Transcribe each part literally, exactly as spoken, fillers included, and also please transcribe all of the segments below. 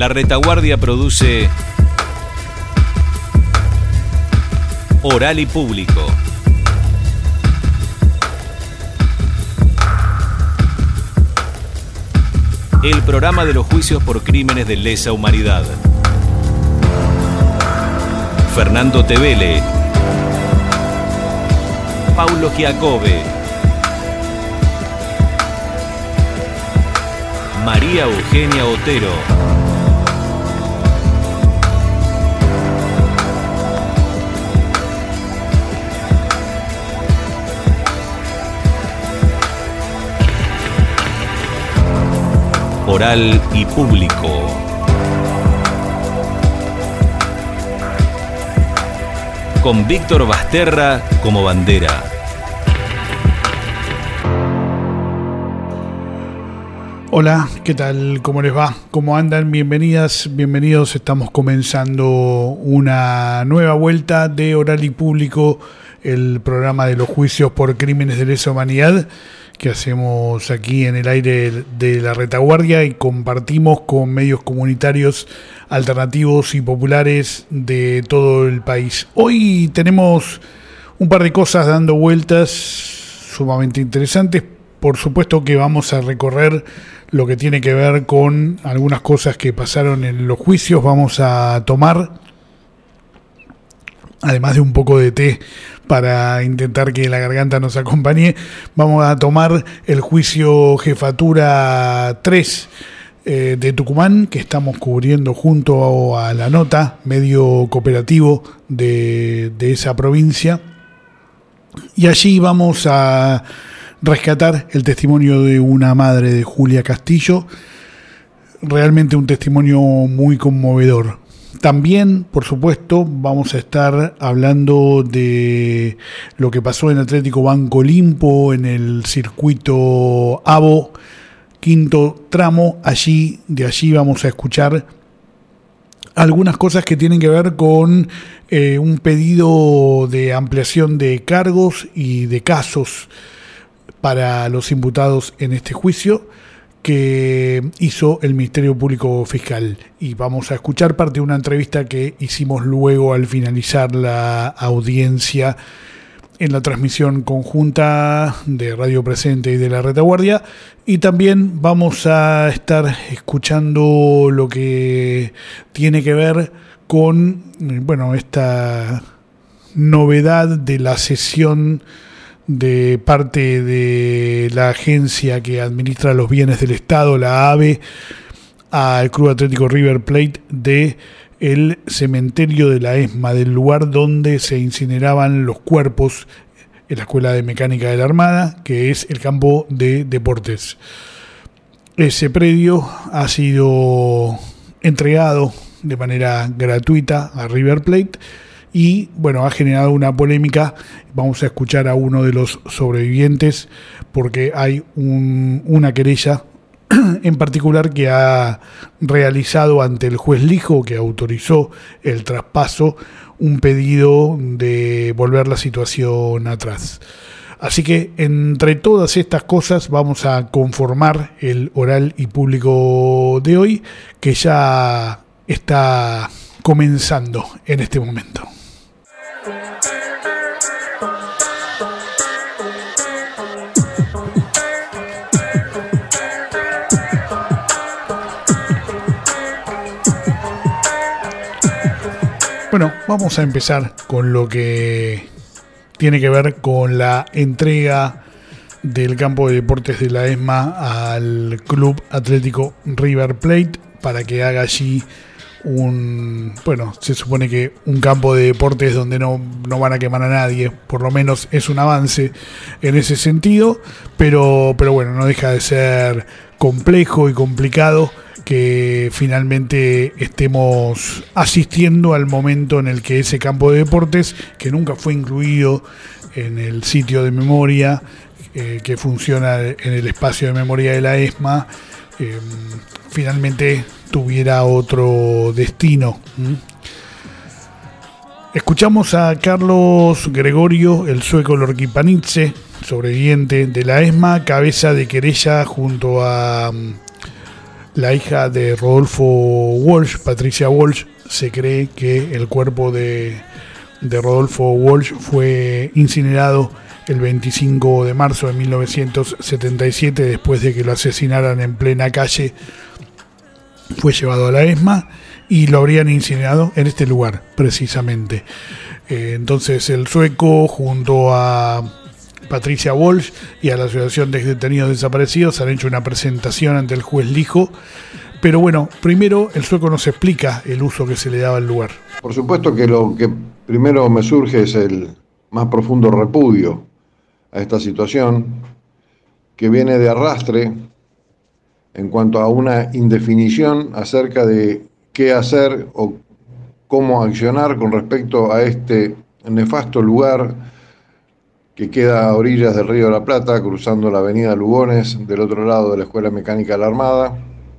La Retaguardia produce Oral y Público. El programa de los juicios por crímenes de lesa humanidad. Fernando Tevele, Paulo Giacobbe, María Eugenia Otero. Oral y Público. Con Víctor Basterra como bandera. Hola, ¿qué tal? ¿Cómo les va? ¿Cómo andan? Bienvenidas, bienvenidos. Estamos comenzando una nueva vuelta de Oral y Público, el programa de los juicios por crímenes de lesa humanidad que hacemos aquí en el aire de La Retaguardia y compartimos con medios comunitarios alternativos y populares de todo el país. Hoy tenemos un par de cosas dando vueltas sumamente interesantes. Por supuesto que vamos a recorrer lo que tiene que ver con algunas cosas que pasaron en los juicios. Vamos a tomar, además de un poco de té para intentar que la garganta nos acompañe, vamos a tomar el juicio Jefatura tres eh, de Tucumán, que estamos cubriendo junto a La Nota, medio cooperativo de, de esa provincia. Y allí vamos a rescatar el testimonio de una madre, de Julia Castillo, realmente un testimonio muy conmovedor. También, por supuesto, vamos a estar hablando de lo que pasó en Atlético Banco Olimpo, en el circuito AVO, quinto tramo. Allí, de allí vamos a escuchar algunas cosas que tienen que ver con eh, un pedido de ampliación de cargos y de casos para los imputados en este juicio que hizo el Ministerio Público Fiscal. Y vamos a escuchar parte de una entrevista que hicimos luego al finalizar la audiencia en la transmisión conjunta de Radio Presente y de La Retaguardia. Y también vamos a estar escuchando lo que tiene que ver con, bueno, esta novedad de la cesión de parte de la agencia que administra los bienes del Estado, la AVE, al Club Atlético River Plate de el cementerio de la ESMA, del lugar donde se incineraban los cuerpos en la Escuela de Mecánica de la Armada, que es el campo de deportes. Ese predio ha sido entregado de manera gratuita a River Plate y, bueno, ha generado una polémica. Vamos a escuchar a uno de los sobrevivientes porque hay un, una querella en particular que ha realizado ante el juez Lijo, que autorizó el traspaso, un pedido de volver la situación atrás. Así que entre todas estas cosas vamos a conformar el Oral y Público de hoy, que ya está comenzando en este momento. Bueno, vamos a empezar con lo que tiene que ver con la entrega del campo de deportes de la ESMA al Club Atlético River Plate para que haga allí un, bueno, se supone que un campo de deportes donde no, no van a quemar a nadie, por lo menos es un avance en ese sentido, pero, pero bueno, no deja de ser complejo y complicado que finalmente estemos asistiendo al momento en el que ese campo de deportes, que nunca fue incluido en el sitio de memoria eh, que funciona en el espacio de memoria de la ESMA, eh, finalmente tuviera otro destino. ¿Mm? Escuchamos a Carlos Gregorio, el sueco Lorquipanidze, sobreviviente de la ESMA, cabeza de querella junto a la hija de Rodolfo Walsh, Patricia Walsh. Se cree que el cuerpo de, de Rodolfo Walsh fue incinerado el veinticinco de marzo de mil novecientos setenta y siete, después de que lo asesinaran en plena calle. Fue llevado a la ESMA y lo habrían incinerado en este lugar, precisamente. Eh, entonces el sueco, junto a Patricia Walsh y a la Asociación de Detenidos Desaparecidos, han hecho una presentación ante el juez Lijo. Pero bueno, primero el sueco nos explica el uso que se le daba al lugar. Por supuesto que lo que primero me surge es el más profundo repudio a esta situación, que viene de arrastre en cuanto a una indefinición acerca de qué hacer o cómo accionar con respecto a este nefasto lugar que queda a orillas del Río de la Plata, cruzando la avenida Lugones, del otro lado de la Escuela Mecánica de la Armada.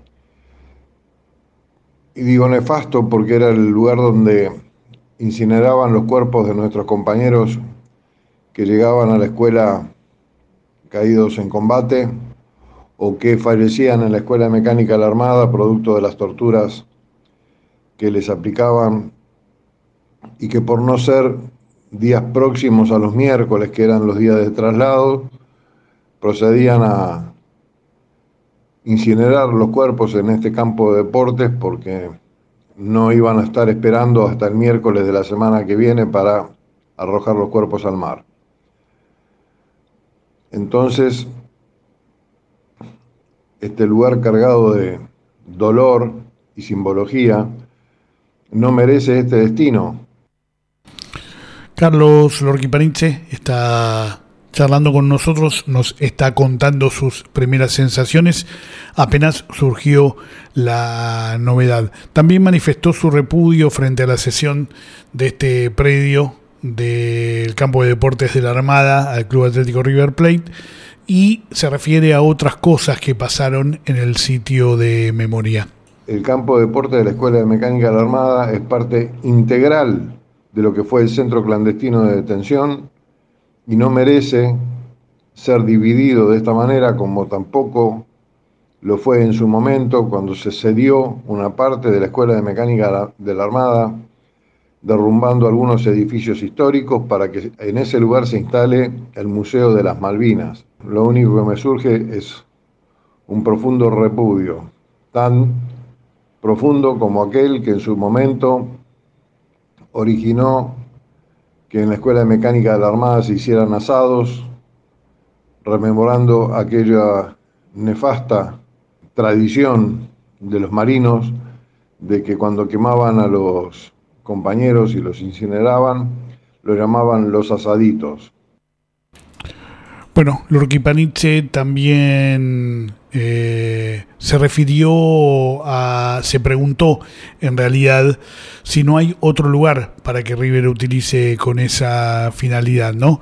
Y digo nefasto porque era el lugar donde incineraban los cuerpos de nuestros compañeros que llegaban a la escuela caídos en combate o que fallecían en la Escuela Mecánica de la Armada producto de las torturas que les aplicaban y que, por no ser días próximos a los miércoles, que eran los días de traslado, procedían a incinerar los cuerpos en este campo de deportes porque no iban a estar esperando hasta el miércoles de la semana que viene para arrojar los cuerpos al mar. Entonces, este lugar cargado de dolor y simbología no merece este destino. Carlos Lorquipaniche está charlando con nosotros, nos está contando sus primeras sensaciones apenas surgió la novedad. También manifestó su repudio frente a la cesión de este predio del campo de deportes de la Armada al Club Atlético River Plate y se refiere a otras cosas que pasaron en el sitio de memoria. El campo de deportes de la Escuela de Mecánica de la Armada es parte integral de lo que fue el centro clandestino de detención y no merece ser dividido de esta manera, como tampoco lo fue en su momento cuando se cedió una parte de la Escuela de Mecánica de la Armada, derrumbando algunos edificios históricos para que en ese lugar se instale el Museo de las Malvinas. Lo único que me surge es un profundo repudio, tan profundo como aquel que en su momento originó que en la Escuela de Mecánica de la Armada se hicieran asados, rememorando aquella nefasta tradición de los marinos de que cuando quemaban a los compañeros y los incineraban, lo llamaban los asaditos. Bueno, Lorquipaniche también eh, se refirió a, se preguntó en realidad si no hay otro lugar para que River utilice con esa finalidad, ¿no?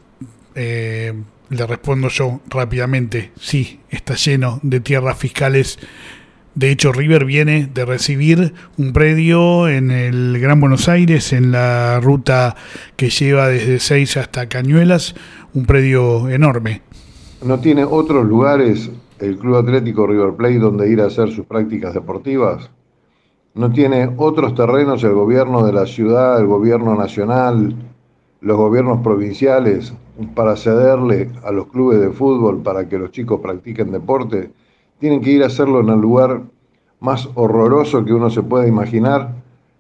Eh, le respondo yo rápidamente, sí, está lleno de tierras fiscales. De hecho, River viene de recibir un predio en el Gran Buenos Aires, en la ruta que lleva desde Seiza hasta Cañuelas, un predio enorme. ¿No tiene otros lugares el Club Atlético River Plate donde ir a hacer sus prácticas deportivas? ¿No tiene otros terrenos el gobierno de la ciudad, el gobierno nacional, los gobiernos provinciales para cederle a los clubes de fútbol para que los chicos practiquen deporte? Tienen que ir a hacerlo en el lugar más horroroso que uno se pueda imaginar,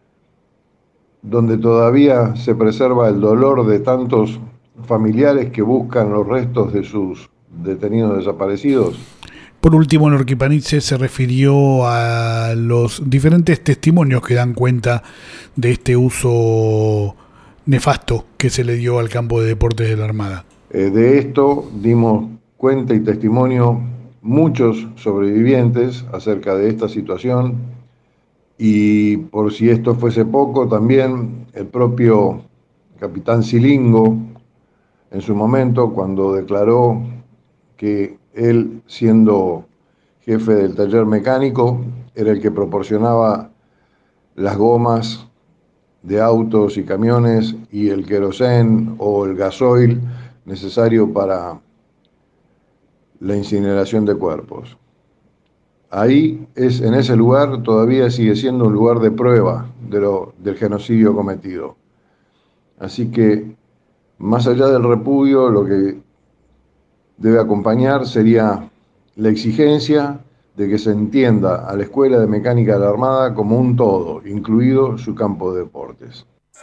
donde todavía se preserva el dolor de tantos familiares que buscan los restos de sus detenidos desaparecidos. Por último, Lorquipaniche se refirió a los diferentes testimonios que dan cuenta de este uso nefasto que se le dio al campo de deportes de la Armada. Eh, de esto dimos cuenta y testimonio muchos sobrevivientes acerca de esta situación, y por si esto fuese poco, también el propio capitán Silingo, en su momento, cuando declaró que él, siendo jefe del taller mecánico, era el que proporcionaba las gomas de autos y camiones y el querosén o el gasoil necesario para la incineración de cuerpos. ahí es, en ese lugar todavía sigue siendo un lugar de prueba de lo, del genocidio cometido. Así que, más allá del repudio, lo que debe acompañar sería la exigencia de que se entienda a la Escuela de Mecánica de la Armada como un todo, incluido su campo de deportes.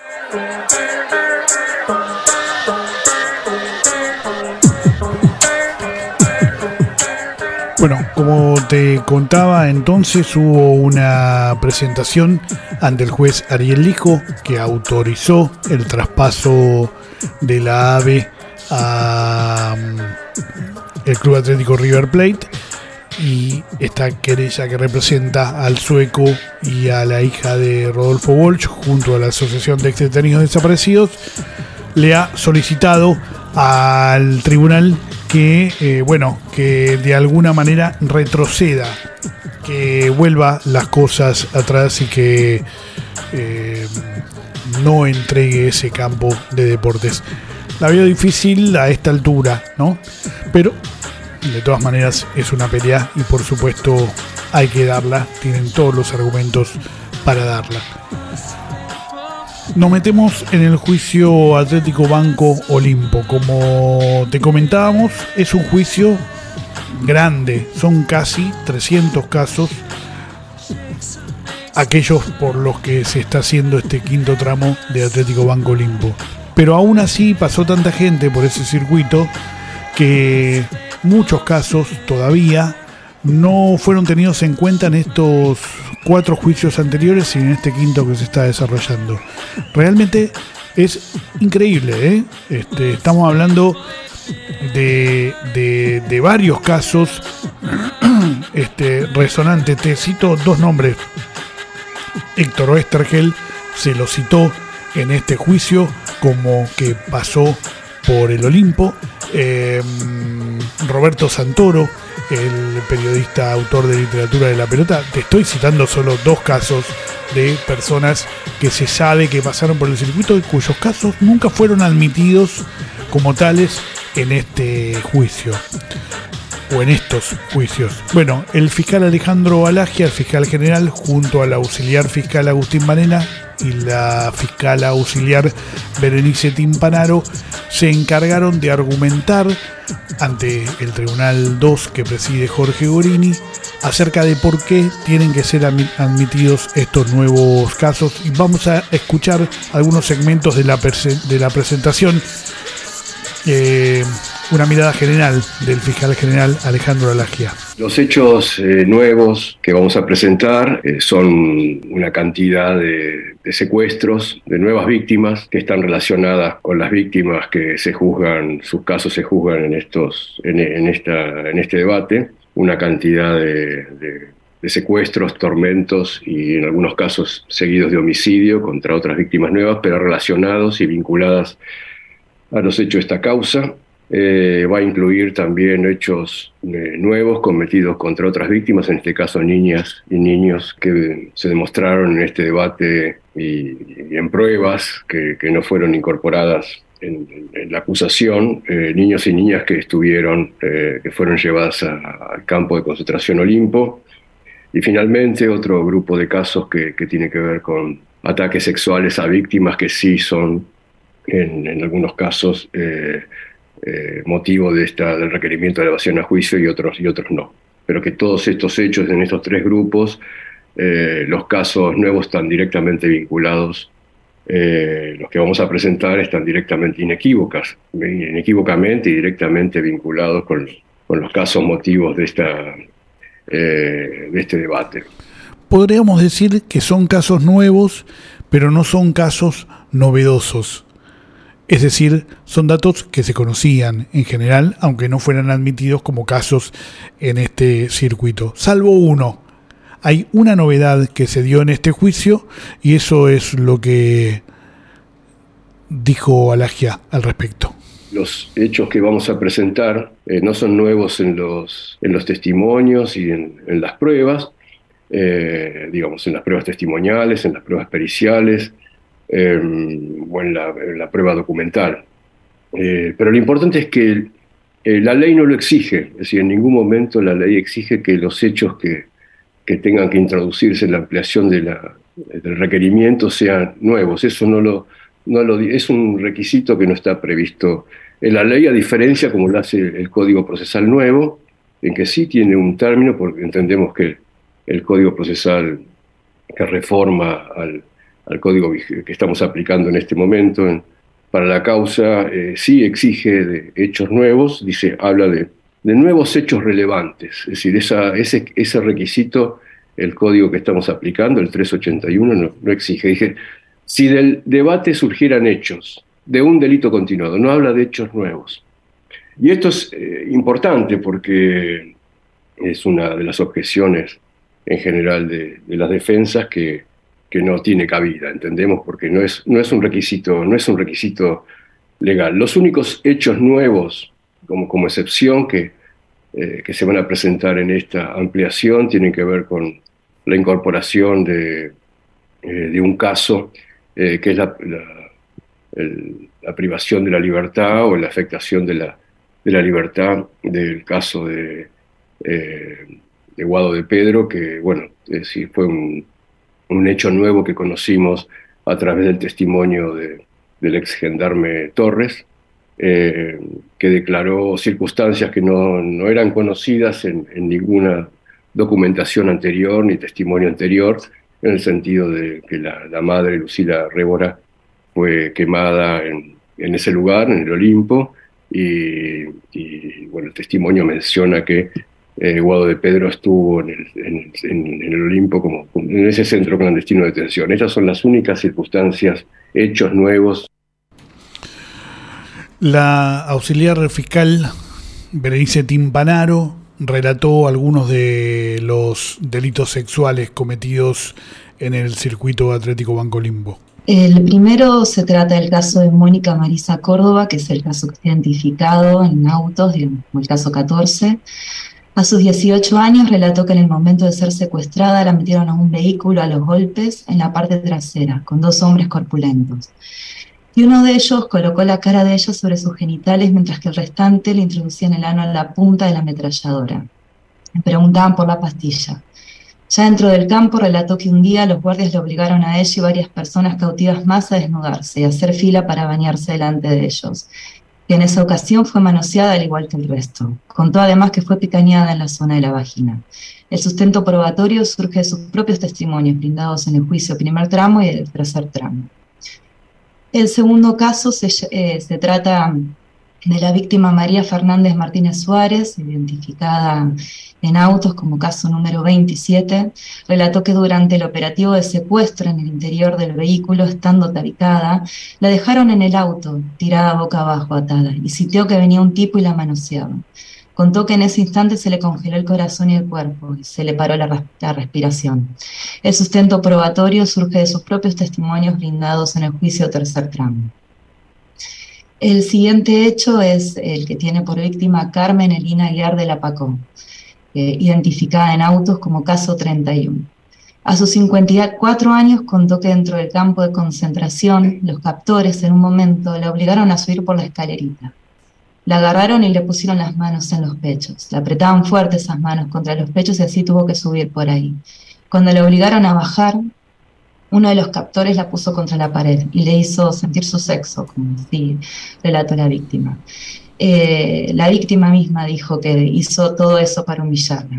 Bueno, como te contaba, entonces hubo una presentación ante el juez Ariel Lijo que autorizó el traspaso de la A V E a el Club Atlético River Plate, y esta querella que representa al sueco y a la hija de Rodolfo Walsh junto a la Asociación de Exdetenidos Desaparecidos le ha solicitado al tribunal que, eh, bueno, que de alguna manera retroceda, que vuelva las cosas atrás y que eh, no entregue ese campo de deportes. La veo difícil a esta altura, ¿no? Pero de todas maneras es una pelea y por supuesto hay que darla, tienen todos los argumentos para darla. Nos metemos en el juicio Atlético Banco Olimpo. Como te comentábamos, es un juicio grande, son casi trescientos casos aquellos por los que se está haciendo este quinto tramo de Atlético Banco Olimpo. Pero aún así pasó tanta gente por ese circuito que muchos casos todavía no fueron tenidos en cuenta en estos cuatro juicios anteriores y en este quinto que se está desarrollando. Realmente es increíble, ¿eh? Este, estamos hablando de, de, de varios casos este, resonantes. Te cito dos nombres. Héctor Oesterheld se lo citó en este juicio como que pasó por el Olimpo. Eh, Roberto Santoro, el periodista autor de Literatura de la Pelota. Te estoy citando solo dos casos de personas que se sabe que pasaron por el circuito y cuyos casos nunca fueron admitidos como tales en este juicio o en estos juicios. Bueno, el fiscal Alejandro Alagia, el fiscal general, junto al auxiliar fiscal Agustín Manena y la fiscal auxiliar Berenice Timpanaro, se encargaron de argumentar ante el Tribunal dos que preside Jorge Gorini acerca de por qué tienen que ser admitidos estos nuevos casos, y vamos a escuchar algunos segmentos de la, de la presentación. Eh, una mirada general del fiscal general Alejandro Alagia. Los hechos eh, nuevos que vamos a presentar eh, son una cantidad de, de secuestros de nuevas víctimas que están relacionadas con las víctimas que se juzgan, sus casos se juzgan en estos, en, en esta, en este debate, una cantidad de, de, de secuestros, tormentos y en algunos casos seguidos de homicidio contra otras víctimas nuevas, pero relacionados y vinculadas a los hechos de esta causa. Eh, va a incluir también hechos eh, nuevos cometidos contra otras víctimas, en este caso niñas y niños que se demostraron en este debate y, y en pruebas que, que no fueron incorporadas en, en la acusación, eh, niños y niñas que estuvieron, eh, que fueron llevadas a, al campo de concentración Olimpo. Y finalmente otro grupo de casos que, que tiene que ver con ataques sexuales a víctimas que sí son en, en algunos casos eh, Eh, motivo de esta, del requerimiento de elevación a juicio y otros, y otros no. Pero que todos estos hechos en estos tres grupos, eh, los casos nuevos están directamente vinculados, eh, los que vamos a presentar están directamente inequívocas, inequívocamente y directamente vinculados con, con los casos motivos de, esta, eh, de este debate. Podríamos decir que son casos nuevos, pero no son casos novedosos. Es decir, son datos que se conocían en general, aunque no fueran admitidos como casos en este circuito, salvo uno. Hay una novedad que se dio en este juicio y eso es lo que dijo Alagia al respecto. Los hechos que vamos a presentar eh, no son nuevos en los, en los testimonios y en, en las pruebas, eh, digamos, en las pruebas testimoniales, en las pruebas periciales, Eh, o en la, en la prueba documental. Eh, pero lo importante es que eh, la ley no lo exige, es decir, en ningún momento la ley exige que los hechos que, que tengan que introducirse en la ampliación de la, del requerimiento sean nuevos. Eso no lo, no lo, es un requisito que no está previsto en la ley, a diferencia como lo hace el Código Procesal nuevo, en que sí tiene un término, porque entendemos que el Código Procesal que reforma al, al Código que estamos aplicando en este momento en, para la causa, eh, sí exige de hechos nuevos, dice, habla de, de nuevos hechos relevantes. Es decir, esa, ese, ese requisito, el código que estamos aplicando, el trescientos ochenta y uno, no, no exige. Dije, si del debate surgieran hechos de un delito continuado, no habla de hechos nuevos. Y esto es eh, importante porque es una de las objeciones en general de, de las defensas que, que no tiene cabida, entendemos, porque no es, no es un requisito, no es un requisito legal. Los únicos hechos nuevos, como, como excepción, que, eh, que se van a presentar en esta ampliación tienen que ver con la incorporación de, eh, de un caso eh, que es la, la, el, la privación de la libertad o la afectación de la, de la libertad del caso de, eh, de Guado de Pedro, que, bueno, eh, sí fue un, un hecho nuevo que conocimos a través del testimonio de, del ex gendarme Torres, eh, que declaró circunstancias que no, no eran conocidas en, en ninguna documentación anterior ni testimonio anterior, en el sentido de que la, la madre Lucila Révora fue quemada en, en ese lugar, en el Olimpo, y, y bueno, el testimonio menciona que eh, Guado de Pedro estuvo en el, en, en, en el Olimpo como en ese centro clandestino de detención. Estas son las únicas circunstancias, hechos nuevos. La auxiliar fiscal Berenice Timpanaro relató algunos de los delitos sexuales cometidos en el circuito Atlético Banco Limbo. El primero se trata del caso de Mónica Marisa Córdoba, que es el caso que está identificado en autos, digamos, como el caso catorce. A sus dieciocho años relató que en el momento de ser secuestrada la metieron a un vehículo a los golpes en la parte trasera, con dos hombres corpulentos. Y uno de ellos colocó la cara de ella sobre sus genitales, mientras que el restante le introducía en el ano la punta de la ametralladora. Le preguntaban por la pastilla. Ya dentro del campo relató que un día los guardias le obligaron a ella y varias personas cautivas más a desnudarse y a hacer fila para bañarse delante de ellos. Y en esa ocasión fue manoseada al igual que el resto. Contó además que fue picañada en la zona de la vagina. El sustento probatorio surge de sus propios testimonios brindados en el juicio primer tramo y el tercer tramo. El segundo caso se, eh, se trata de la víctima María Fernández Martínez Suárez, identificada en autos como caso número veintisiete, relató que durante el operativo de secuestro en el interior del vehículo, estando tabicada, la dejaron en el auto, tirada boca abajo, atada, y sintió que venía un tipo y la manoseaba. Contó que en ese instante se le congeló el corazón y el cuerpo, y se le paró la, la respiración. El sustento probatorio surge de sus propios testimonios brindados en el juicio tercer tramo. El siguiente hecho es el que tiene por víctima Carmen Elina Aguiar de la Pacó, eh, identificada en autos como caso treinta y uno. A sus cincuenta y cuatro años contó que dentro del campo de concentración, los captores en un momento la obligaron a subir por la escalerita. La agarraron y le pusieron las manos en los pechos. Le apretaban fuerte esas manos contra los pechos y así tuvo que subir por ahí. Cuando le obligaron a bajar, uno de los captores la puso contra la pared y le hizo sentir su sexo, como así relató la víctima. Eh, la víctima misma dijo que hizo todo eso para humillarla.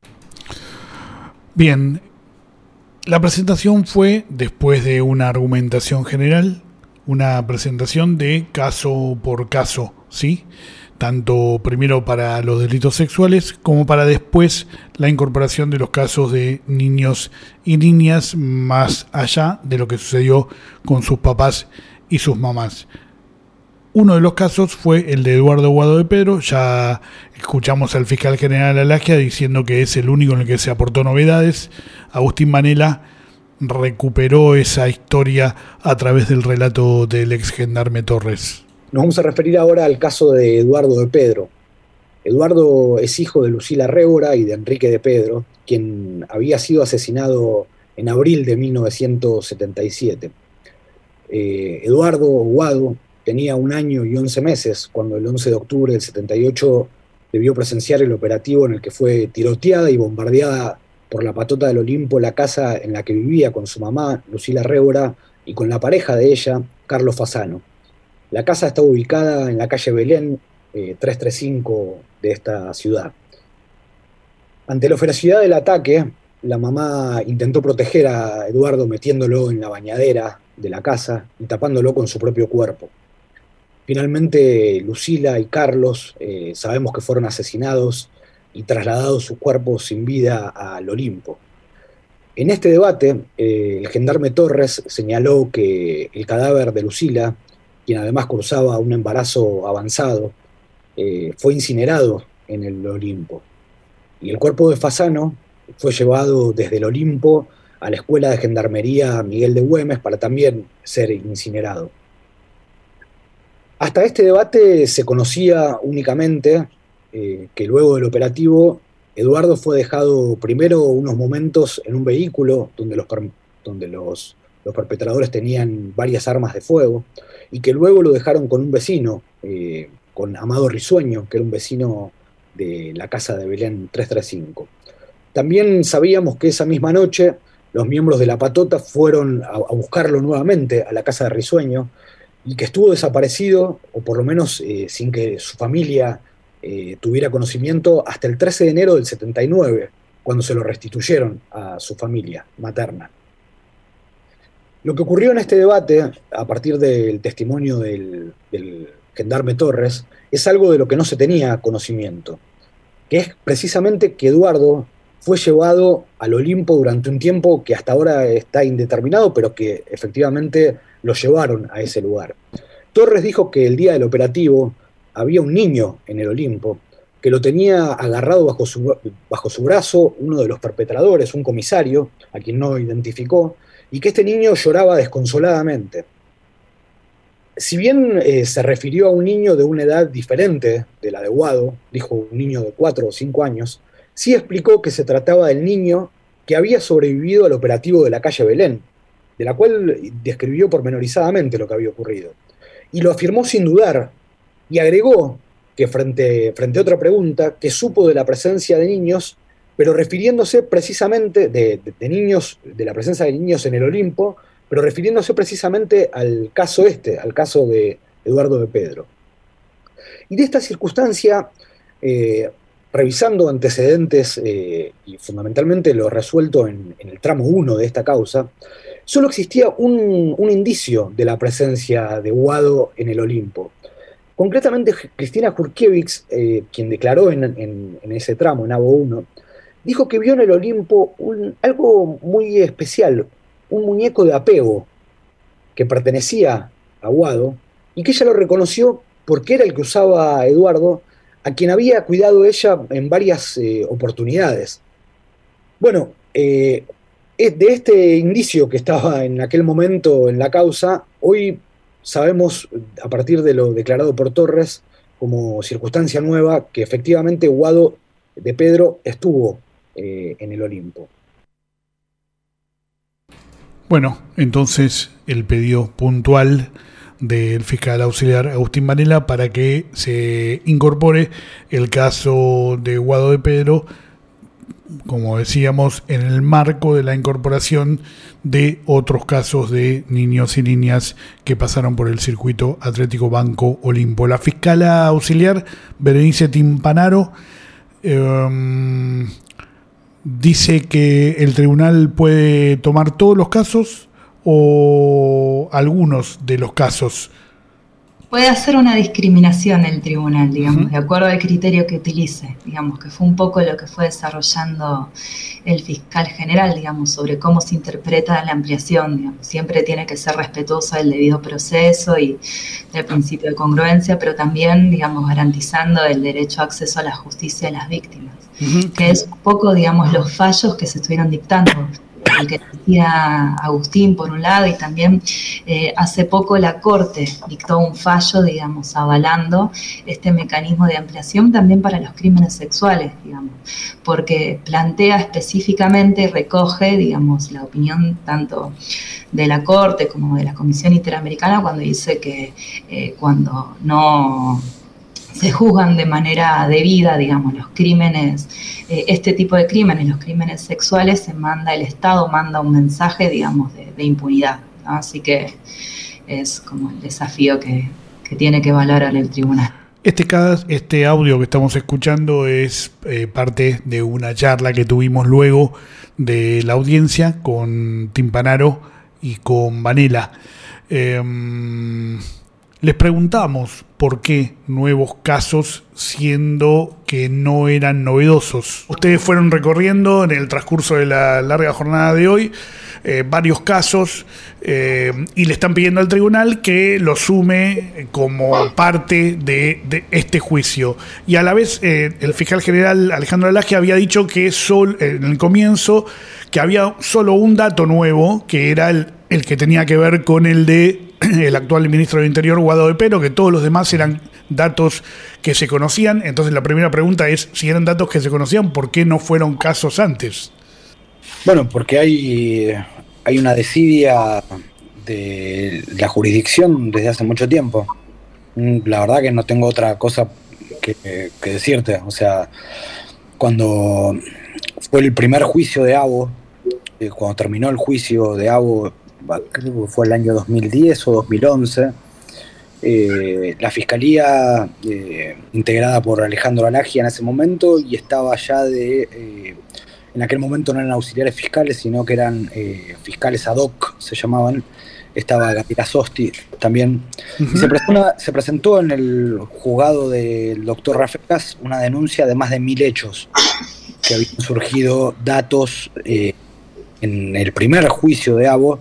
Bien, la presentación fue después de una argumentación general, una presentación de caso por caso, ¿sí? Tanto primero para los delitos sexuales como para después la incorporación de los casos de niños y niñas, más allá de lo que sucedió con sus papás y sus mamás. Uno de los casos fue el de Eduardo Guado de Pedro. Ya escuchamos al fiscal general Alagia diciendo que es el único en el que se aportó novedades. Agustín Manela recuperó esa historia a través del relato del ex gendarme Torres. Nos vamos a referir ahora al caso de Eduardo de Pedro. Eduardo es hijo de Lucila Révora y de Enrique de Pedro, quien había sido asesinado en abril de mil novecientos setenta y siete. Eh, Eduardo Guado tenía un año y once meses cuando el once de octubre del setenta y ocho debió presenciar el operativo en el que fue tiroteada y bombardeada por la patota del Olimpo la casa en la que vivía con su mamá, Lucila Révora, y con la pareja de ella, Carlos Fasano. La casa está ubicada en la calle Belén, eh, trescientos treinta y cinco de esta ciudad. Ante la ferocidad del ataque, la mamá intentó proteger a Eduardo metiéndolo en la bañadera de la casa y tapándolo con su propio cuerpo. Finalmente, Lucila y Carlos eh, sabemos que fueron asesinados y trasladados sus cuerpos sin vida al Olimpo. En este debate, eh, el gendarme Torres señaló que el cadáver de Lucila, quien además cursaba un embarazo avanzado, eh, fue incinerado en el Olimpo. Y el cuerpo de Fasano fue llevado desde el Olimpo a la Escuela de Gendarmería Miguel de Güemes para también ser incinerado. Hasta este debate se conocía únicamente eh, que luego del operativo, Eduardo fue dejado primero unos momentos en un vehículo donde los, donde los, los perpetradores tenían varias armas de fuego, y que luego lo dejaron con un vecino, eh, con Amado Risueño, que era un vecino de la casa de Belén trescientos treinta y cinco. También sabíamos que esa misma noche los miembros de la patota fueron a, a buscarlo nuevamente a la casa de Risueño, y que estuvo desaparecido, o por lo menos eh, sin que su familia eh, tuviera conocimiento, hasta el trece de enero del setenta y nueve, cuando se lo restituyeron a su familia materna. Lo que ocurrió en este debate, a partir del testimonio del, del gendarme Torres, es algo de lo que no se tenía conocimiento, que es precisamente que Eduardo fue llevado al Olimpo durante un tiempo que hasta ahora está indeterminado, pero que efectivamente lo llevaron a ese lugar. Torres dijo que el día del operativo había un niño en el Olimpo, que lo tenía agarrado bajo su, bajo su brazo uno de los perpetradores, un comisario, a quien no identificó, y que este niño lloraba desconsoladamente. Si bien eh, se refirió a un niño de una edad diferente de la de Guado, dijo un niño de cuatro o cinco años, sí explicó que se trataba del niño que había sobrevivido al operativo de la calle Belén, de la cual describió pormenorizadamente lo que había ocurrido. Y lo afirmó sin dudar, y agregó que frente, frente a otra pregunta, que supo de la presencia de niños, pero refiriéndose precisamente de, de, de niños, de la presencia de niños en el Olimpo, pero refiriéndose precisamente al caso este, al caso de Eduardo de Pedro. Y de esta circunstancia, eh, revisando antecedentes eh, y fundamentalmente lo resuelto en, en el tramo uno de esta causa, solo existía un, un indicio de la presencia de Guado en el Olimpo. Concretamente, Cristina Jurkiewicz, eh, quien declaró en, en, en ese tramo, en A B O uno, dijo que vio en el Olimpo un, algo muy especial, un muñeco de apego que pertenecía a Guado, y que ella lo reconoció porque era el que usaba Eduardo, a quien había cuidado ella en varias eh, oportunidades. Bueno, eh, de este indicio que estaba en aquel momento en la causa, hoy sabemos, a partir de lo declarado por Torres, como circunstancia nueva, que efectivamente Guado de Pedro estuvo eh, en el Olimpo. Bueno, entonces el pedido puntual del fiscal auxiliar Agustín Varela para que se incorpore el caso de Guado de Pedro, como decíamos, en el marco de la incorporación de otros casos de niños y niñas que pasaron por el circuito Atlético Banco Olimpo. La fiscal auxiliar Berenice Timpanaro eh, dice que el tribunal puede tomar todos los casos o algunos de los casos. Puede hacer una discriminación el tribunal, digamos, uh-huh. de acuerdo al criterio que utilice, digamos, que fue un poco lo que fue desarrollando el fiscal general, digamos, sobre cómo se interpreta la ampliación, digamos. Siempre tiene que ser respetuoso del debido proceso y del principio de congruencia, pero también, digamos, garantizando el derecho a acceso a la justicia de las víctimas, uh-huh. que es un poco, digamos, los fallos que se estuvieron dictando. El que decía Agustín por un lado, y también eh, hace poco la Corte dictó un fallo, digamos, avalando este mecanismo de ampliación también para los crímenes sexuales, digamos, porque plantea específicamente y recoge, digamos, la opinión tanto de la Corte como de la Comisión Interamericana cuando dice que eh, cuando no se juzgan de manera debida, digamos, los crímenes, eh, este tipo de crímenes, los crímenes sexuales, se manda, el Estado manda un mensaje, digamos, de, de impunidad, ¿no? Así que es como el desafío que, que tiene que valorar el tribunal. Este, este audio que estamos escuchando es eh, parte de una charla que tuvimos luego de la audiencia con Timpanaro y con Vanela. Eh, les preguntamos por qué nuevos casos, siendo que no eran novedosos. Ustedes fueron recorriendo en el transcurso de la larga jornada de hoy eh, varios casos eh, y le están pidiendo al tribunal que lo sume como parte de, de este juicio. Y a la vez eh, el fiscal general Alejandro Alagia había dicho que sol, en el comienzo que había solo un dato nuevo, que era el, el que tenía que ver con el de el actual ministro del Interior, Guado de Pedro, que todos los demás eran datos que se conocían. Entonces la primera pregunta es, si eran datos que se conocían, ¿por qué no fueron casos antes? Bueno, porque hay, hay una desidia de la jurisdicción desde hace mucho tiempo. La verdad que no tengo otra cosa que, que decirte. O sea, cuando fue el primer juicio de Abo, cuando terminó el juicio de Abo, creo que fue el año dos mil diez o dos mil once, eh, la fiscalía eh, integrada por Alejandro Alagia en ese momento, y estaba ya de, eh, en aquel momento no eran auxiliares fiscales, sino que eran eh, fiscales ad hoc, se llamaban, estaba Gabriela Sosti también, uh-huh. y se presentó, una, se presentó en el juzgado del doctor Rafecas una denuncia de más de mil hechos, que habían surgido datos eh, en el primer juicio de Abo,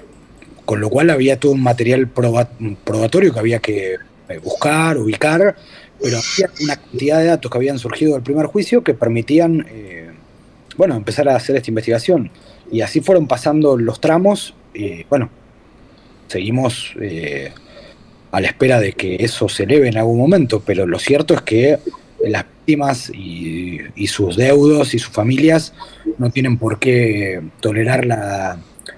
con lo cual había todo un material probatorio que había que buscar, ubicar, pero había una cantidad de datos que habían surgido del primer juicio que permitían eh, bueno, empezar a hacer esta investigación. Y así fueron pasando los tramos, y bueno, seguimos eh, a la espera de que eso se eleve en algún momento, pero lo cierto es que las víctimas y, y sus deudos y sus familias no tienen por qué tolerar la,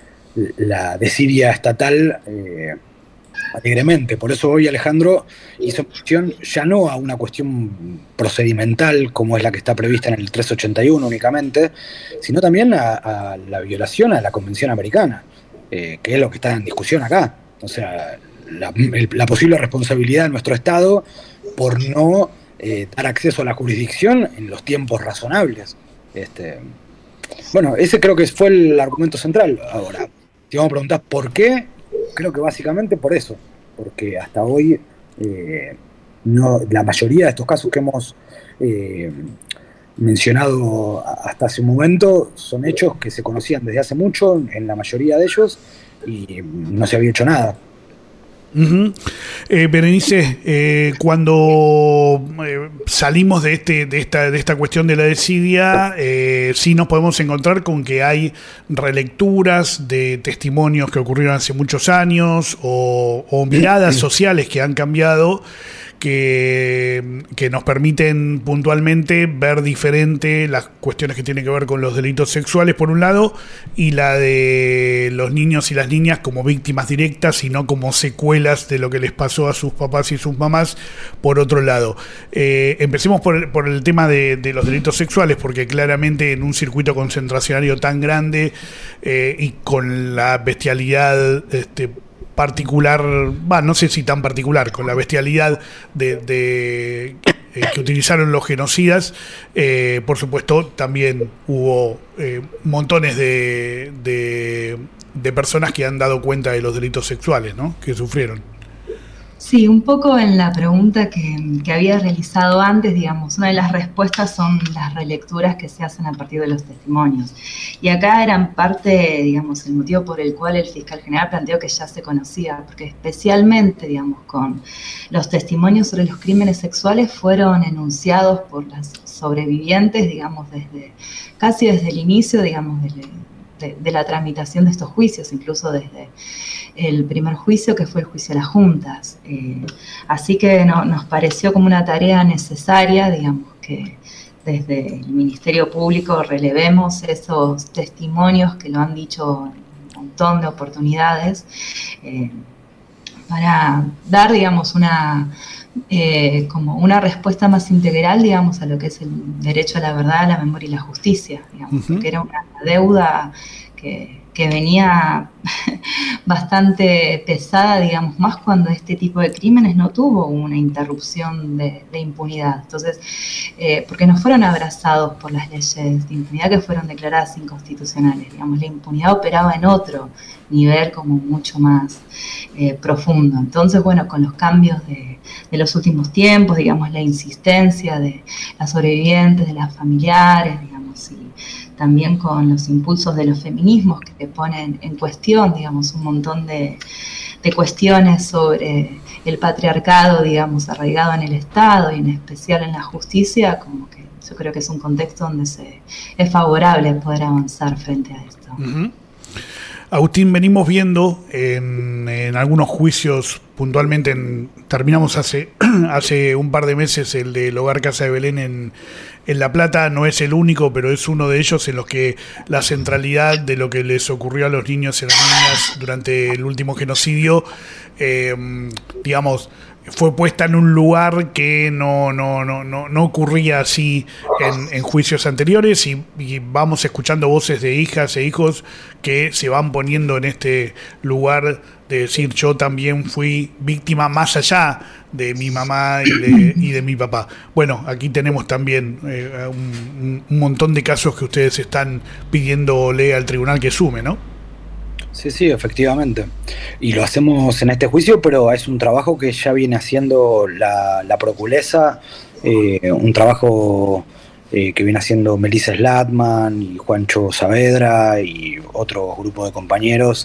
la desidia estatal eh, alegremente. Por eso hoy Alejandro hizo mención ya no a una cuestión procedimental como es la que está prevista en el trescientos ochenta y uno únicamente, sino también a, a la violación a la Convención Americana, eh, que es lo que está en discusión acá. O sea, la, el, la posible responsabilidad de nuestro Estado por no Eh, dar acceso a la jurisdicción en los tiempos razonables. Este, bueno, ese creo que fue el argumento central. Ahora, si vamos a preguntar por qué, creo que básicamente por eso, porque hasta hoy eh, no, la mayoría de estos casos que hemos eh, mencionado hasta hace un momento son hechos que se conocían desde hace mucho, en la mayoría de ellos, y no se había hecho nada. Uh-huh. Eh, Berenice, eh, cuando eh, salimos de este de esta de esta cuestión de la desidia, eh, sí nos podemos encontrar con que hay relecturas de testimonios que ocurrieron hace muchos años o, o miradas sociales que han cambiado, que, que nos permiten puntualmente ver diferente las cuestiones que tienen que ver con los delitos sexuales por un lado, y la de los niños y las niñas como víctimas directas y no como secuelas de lo que les pasó a sus papás y sus mamás por otro lado. Eh, empecemos por el, por el tema de, de los delitos sexuales, porque claramente en un circuito concentracionario tan grande eh, y con la bestialidad este, particular, bah, no sé si tan particular, con la bestialidad de, de eh, que utilizaron los genocidas, eh, por supuesto también hubo eh, montones de, de, de personas que han dado cuenta de los delitos sexuales, ¿no?, que sufrieron. Sí, un poco en la pregunta que, que había realizado antes, digamos, una de las respuestas son las relecturas que se hacen a partir de los testimonios. Y acá eran parte, digamos, el motivo por el cual el fiscal general planteó que ya se conocía, porque especialmente, digamos, con los testimonios sobre los crímenes sexuales fueron enunciados por las sobrevivientes, digamos, desde casi desde el inicio, digamos, de, de, de la tramitación de estos juicios, incluso desde el primer juicio, que fue el juicio de las juntas. Eh, así que no, nos pareció como una tarea necesaria, digamos, que desde el Ministerio Público relevemos esos testimonios que lo han dicho en un montón de oportunidades, eh, para dar, digamos, una eh, como una respuesta más integral, digamos, a lo que es el derecho a la verdad, a la memoria y la justicia, digamos, uh-huh. porque era una deuda que, que venía bastante pesada, digamos, más cuando este tipo de crímenes no tuvo una interrupción de, de impunidad. Entonces, eh, porque no fueron abrazados por las leyes de impunidad que fueron declaradas inconstitucionales, digamos, la impunidad operaba en otro nivel como mucho más eh, profundo. Entonces, bueno, con los cambios de, de los últimos tiempos, digamos, la insistencia de las sobrevivientes, de las familiares, digamos, y también con los impulsos de los feminismos que ponen en cuestión, digamos, un montón de, de cuestiones sobre el patriarcado, digamos, arraigado en el Estado y en especial en la justicia, como que yo creo que es un contexto donde se, es favorable poder avanzar frente a esto. Uh-huh. Agustín, venimos viendo en, en algunos juicios, puntualmente en, terminamos hace, hace un par de meses el del Hogar Casa de Belén en, en La Plata, no es el único, pero es uno de ellos en los que la centralidad de lo que les ocurrió a los niños y a las niñas durante el último genocidio, eh, digamos, fue puesta en un lugar que no, no, no, no, no ocurría así en, en juicios anteriores y, y vamos escuchando voces de hijas e hijos que se van poniendo en este lugar de decir yo también fui víctima más allá de mi mamá y de, y de mi papá. Bueno, aquí tenemos también eh, un, un montón de casos que ustedes están pidiéndole al tribunal que sume, ¿no? Sí, sí, efectivamente. Y lo hacemos en este juicio, pero es un trabajo que ya viene haciendo la, la Proculesa, eh, un trabajo eh, que viene haciendo Melissa Slatman y Juancho Saavedra y otro grupo de compañeros,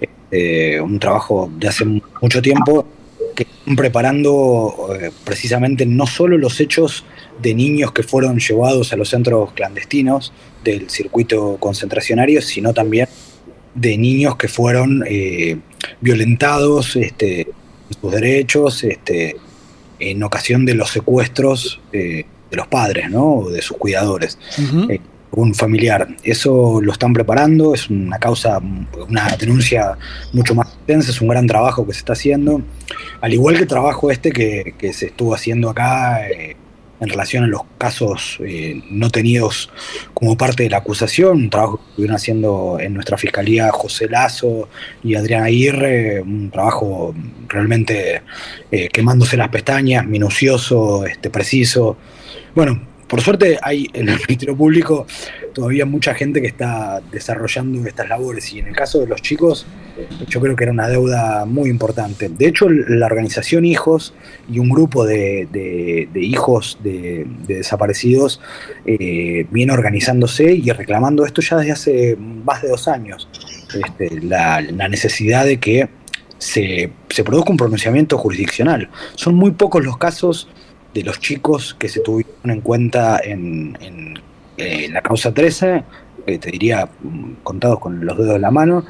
eh, un trabajo de hace mucho tiempo que están preparando eh, precisamente no solo los hechos de niños que fueron llevados a los centros clandestinos del circuito concentracionario, sino también de niños que fueron eh, violentados este, en sus derechos este, en ocasión de los secuestros eh, de los padres, ¿no? O de sus cuidadores, uh-huh. eh, un familiar. Eso lo están preparando, es una causa, una denuncia mucho más intensa, es un gran trabajo que se está haciendo, al igual que el trabajo este que, que se estuvo haciendo acá eh, en relación a los casos eh, no tenidos como parte de la acusación, un trabajo que estuvieron haciendo en nuestra fiscalía José Lazo y Adrián Aguirre, un trabajo realmente eh, quemándose las pestañas, minucioso, este, preciso. Bueno, por suerte hay en el Ministerio Público todavía mucha gente que está desarrollando estas labores y en el caso de los chicos yo creo que era una deuda muy importante. De hecho, la organización Hijos y un grupo de, de, de hijos de, de desaparecidos eh, viene organizándose y reclamando esto ya desde hace más de dos años. Este, la, la necesidad de que se, se produzca un pronunciamiento jurisdiccional. Son muy pocos los casos de los chicos que se tuvieron en cuenta en, en, en la causa trece, eh, te diría contados con los dedos de la mano,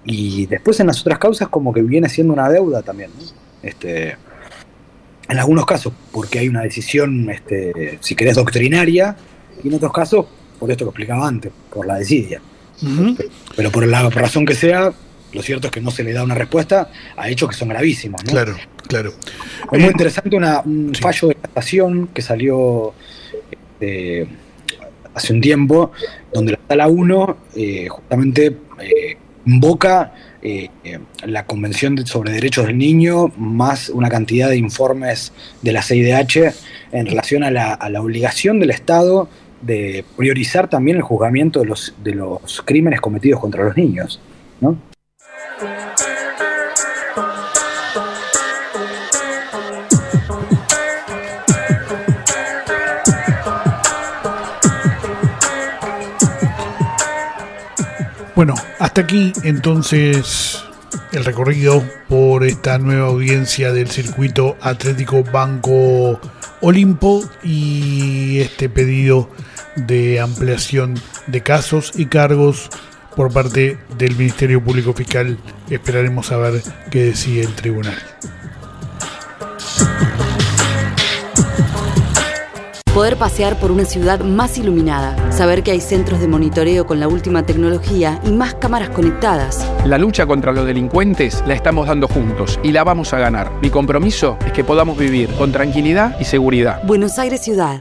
y después en las otras causas como que viene siendo una deuda también, ¿no? Este, en algunos casos porque hay una decisión, este, si querés, doctrinaria, y en otros casos, por esto que explicaba antes, por la desidia. Uh-huh. Pero, pero por la razón que sea, lo cierto es que no se le da una respuesta a hechos que son gravísimos, ¿no? Claro, claro. Es muy interesante una, un sí. fallo de casación que salió eh, hace un tiempo, donde la Sala uno eh, justamente eh, invoca eh, la Convención de, sobre Derechos del Niño, más una cantidad de informes de la C I D H en relación a la, a la obligación del Estado de priorizar también el juzgamiento de los, de los crímenes cometidos contra los niños, ¿no? Bueno, hasta aquí entonces el recorrido por esta nueva audiencia del circuito Atlético Banco Olimpo y este pedido de ampliación de casos y cargos por parte del Ministerio Público Fiscal. Esperaremos a ver qué decide el tribunal. Poder pasear por una ciudad más iluminada, saber que hay centros de monitoreo con la última tecnología y más cámaras conectadas. La lucha contra los delincuentes la estamos dando juntos y la vamos a ganar. Mi compromiso es que podamos vivir con tranquilidad y seguridad. Buenos Aires Ciudad.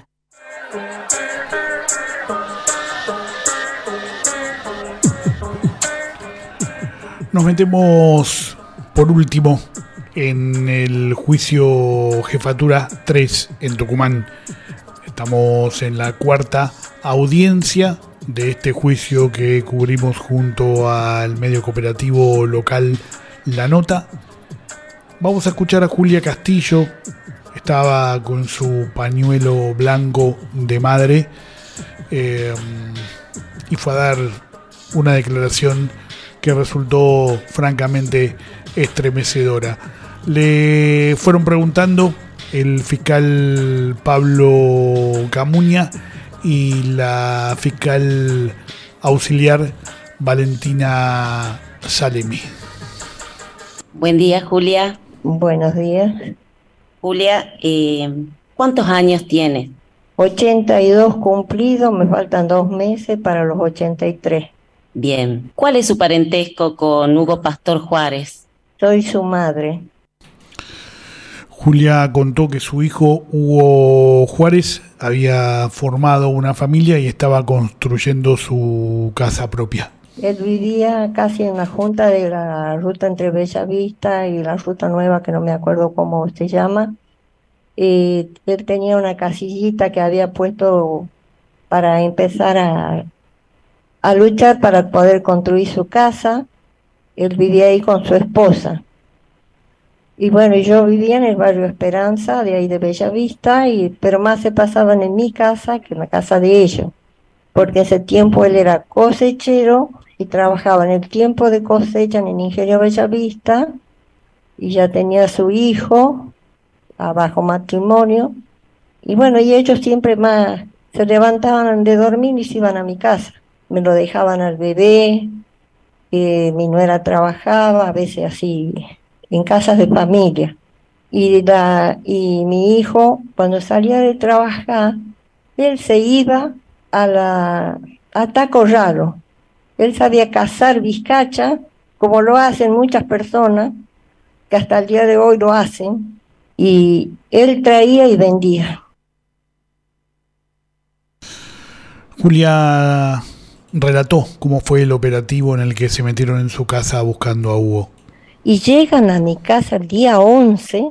Nos metemos por último en el juicio Jefatura tres en Tucumán. Estamos en la cuarta audiencia de este juicio que cubrimos junto al medio cooperativo local La Nota. Vamos a escuchar a Julia Castillo. Estaba con su pañuelo blanco de madre eh, y fue a dar una declaración que resultó francamente estremecedora. Le fueron preguntando el fiscal Pablo Camuña y la fiscal auxiliar Valentina Salemi. Buen día, Julia. Buenos días. Julia, eh, ¿cuántos años tienes? ochenta y dos cumplidos, me faltan dos meses para los ochenta y tres. Bien. ¿Cuál es su parentesco con Hugo Pastor Juárez? Soy su madre. Julia contó que su hijo Hugo Juárez había formado una familia y estaba construyendo su casa propia. Él vivía casi en la junta de la ruta entre Bellavista y la ruta nueva, que no me acuerdo cómo se llama. Y él tenía una casillita que había puesto para empezar a, a luchar para poder construir su casa. Él vivía ahí con su esposa. Y bueno, yo vivía en el barrio Esperanza, de ahí de Bellavista, y, pero más se pasaban en mi casa que en la casa de ellos. Porque ese tiempo él era cosechero y trabajaba en el tiempo de cosecha en el Ingenio Bellavista, y ya tenía su hijo abajo matrimonio. Y bueno, y ellos siempre más se levantaban de dormir y se iban a mi casa. Me lo dejaban al bebé, eh, mi nuera trabajaba, a veces así, en casas de familia. Y, la, y mi hijo, cuando salía de trabajar, él se iba a la a Taco Raro. Él sabía cazar vizcacha, como lo hacen muchas personas, que hasta el día de hoy lo hacen, y él traía y vendía. Julia relató cómo fue el operativo en el que se metieron en su casa buscando a Hugo. Y llegan a mi casa el día once,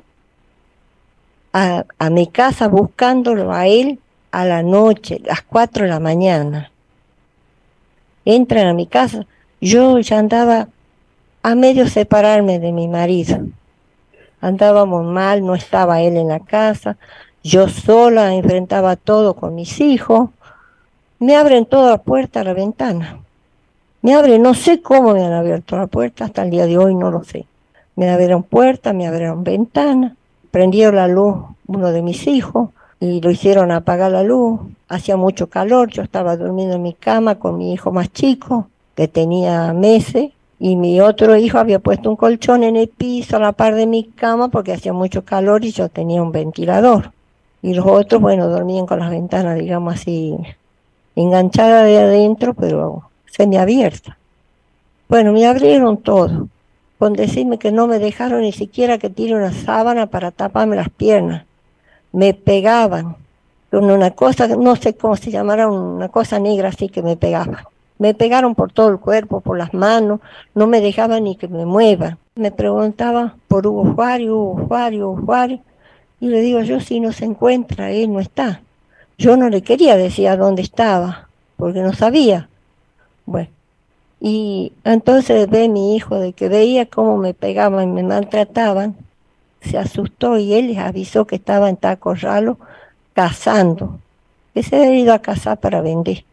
a, a mi casa buscándolo a él a la noche, a las cuatro de la mañana. Entran a mi casa, yo ya andaba a medio separarme de mi marido. Andábamos mal, no estaba él en la casa, yo sola enfrentaba todo con mis hijos. Me abren toda la puerta a la ventana. Me abren, no sé cómo me han abierto la puerta, hasta el día de hoy no lo sé. Me abrieron puerta, me abrieron ventana, prendieron la luz uno de mis hijos y lo hicieron apagar la luz. Hacía mucho calor, yo estaba durmiendo en mi cama con mi hijo más chico, que tenía meses, y mi otro hijo había puesto un colchón en el piso a la par de mi cama porque hacía mucho calor y yo tenía un ventilador. Y los otros, bueno, dormían con las ventanas, digamos así, enganchadas de adentro, pero semiabiertas. Bueno, me abrieron todo, con decirme que no me dejaron ni siquiera que tire una sábana para taparme las piernas. Me pegaban con una cosa, no sé cómo se llamará, una cosa negra así que me pegaba. Me pegaron por todo el cuerpo, por las manos, no me dejaban ni que me mueva. Me preguntaban por Hugo Juárez, Hugo Juárez, Hugo Juárez, y le digo yo, si no se encuentra, él no está. Yo no le quería decir a dónde estaba, porque no sabía. Bueno, y entonces ve mi hijo de que veía cómo me pegaban y me maltrataban, se asustó y él les avisó que estaba en Taco Ralo cazando, que se había ido a cazar para vender.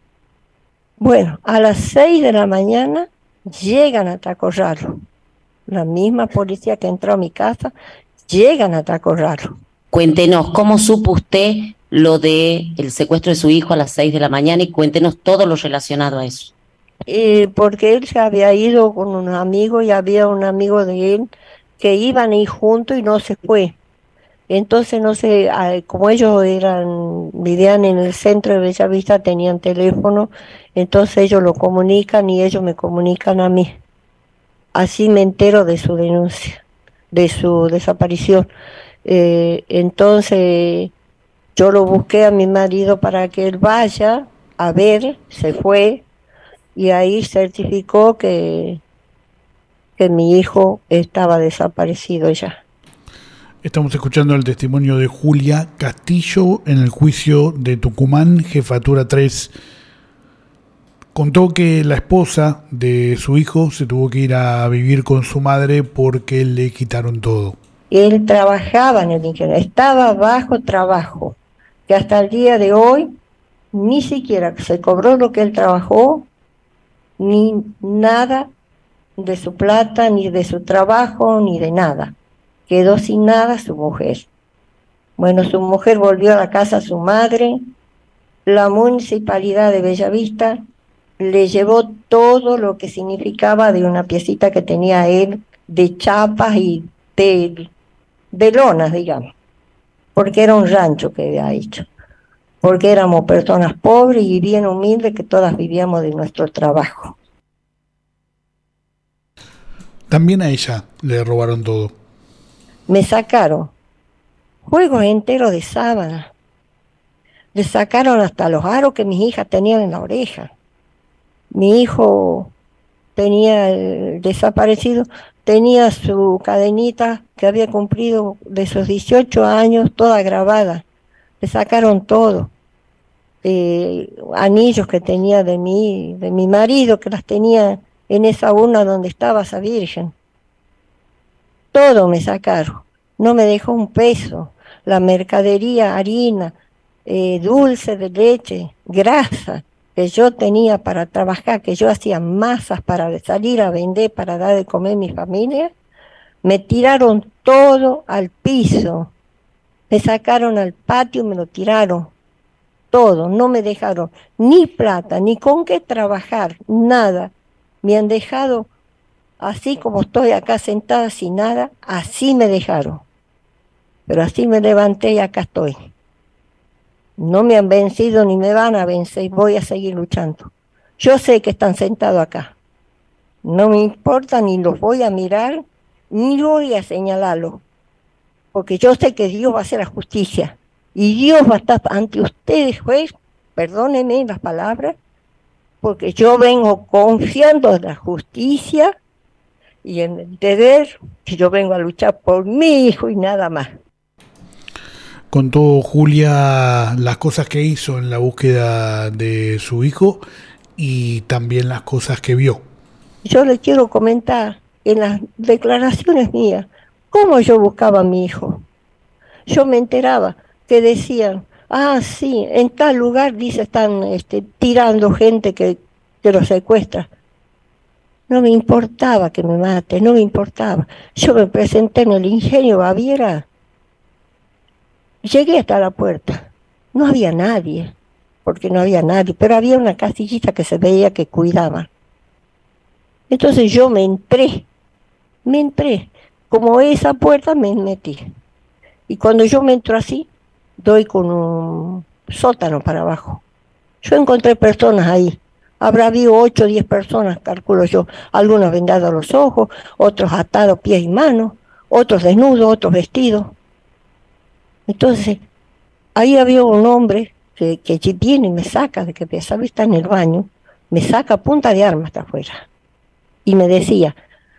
Bueno, a las seis de la mañana llegan a Taco Ralo. La misma policía que entró a mi casa, llegan a Taco Ralo. Cuéntenos, ¿cómo supo usted lo de el secuestro de su hijo a las seis de la mañana? Y cuéntenos todo lo relacionado a eso. Eh, porque él se había ido con un amigo y había un amigo de él que iban a ir juntos y no se fue. Entonces, no sé, como ellos eran, vivían en el centro de Bellavista, tenían teléfono, entonces ellos lo comunican y ellos me comunican a mí. Así me entero de su denuncia, de su desaparición. Eh, entonces, yo lo busqué a mi marido para que él vaya a ver, se fue, y ahí certificó que, que mi hijo estaba desaparecido ya. Estamos escuchando el testimonio de Julia Castillo en el juicio de Tucumán, Jefatura tres. Contó que la esposa de su hijo se tuvo que ir a vivir con su madre porque le quitaron todo. Él trabajaba en el ingenio, estaba bajo trabajo, que hasta el día de hoy ni siquiera se cobró lo que él trabajó, ni nada de su plata, ni de su trabajo, ni de nada. Quedó sin nada su mujer. Bueno, su mujer volvió a la casa a su madre. La municipalidad de Bellavista le llevó todo lo que significaba de una piecita que tenía él de chapas y de, de lonas, digamos, porque era un rancho que había hecho, porque éramos personas pobres y bien humildes que todas vivíamos de nuestro trabajo. También a ella le robaron todo. Me sacaron juegos enteros de sábana, le sacaron hasta los aros que mis hijas tenían en la oreja. Mi hijo tenía, el desaparecido, tenía su cadenita que había cumplido de sus dieciocho años, toda grabada. Le sacaron todo. Eh, anillos que tenía de mi, de mi marido, que las tenía en esa urna donde estaba esa virgen. Todo me sacaron. No me dejó un peso. La mercadería, harina, eh, dulce de leche, grasa, que yo tenía para trabajar, que yo hacía masas para salir a vender, para dar de comer a mi familia, me tiraron todo al piso, me sacaron al patio, me lo tiraron, todo, no me dejaron ni plata, ni con qué trabajar, nada, me han dejado así como estoy acá sentada sin nada, así me dejaron, pero así me levanté y acá estoy. No me han vencido ni me van a vencer, voy a seguir luchando. Yo sé que están sentados acá. No me importa, ni los voy a mirar, ni voy a señalarlos. Porque yo sé que Dios va a hacer la justicia. Y Dios va a estar ante ustedes, juez, perdónenme las palabras, porque yo vengo confiando en la justicia y en el deber, que yo vengo a luchar por mi hijo y nada más. Contó Julia las cosas que hizo en la búsqueda de su hijo y también las cosas que vio. Yo le quiero comentar en las declaraciones mías cómo yo buscaba a mi hijo. Yo me enteraba que decían, ah, sí, en tal lugar, dice, están este, tirando gente que, que lo secuestra. No me importaba que me mate, no me importaba. Yo me presenté en el Ingenio Baviera. Llegué hasta la puerta, no había nadie, porque no había nadie, pero había una casillita que se veía que cuidaba. Entonces yo me entré, me entré, como esa puerta me metí. Y cuando yo me entro así, doy con un sótano para abajo. Yo encontré personas ahí, habrá habido ocho o diez personas, calculo yo, algunos vendados los ojos, otros atados pies y manos, otros desnudos, otros vestidos. Entonces, ahí había un hombre que, que viene y me saca, de que pensaba estar en el baño, me saca a punta de arma hasta afuera. Y me decía,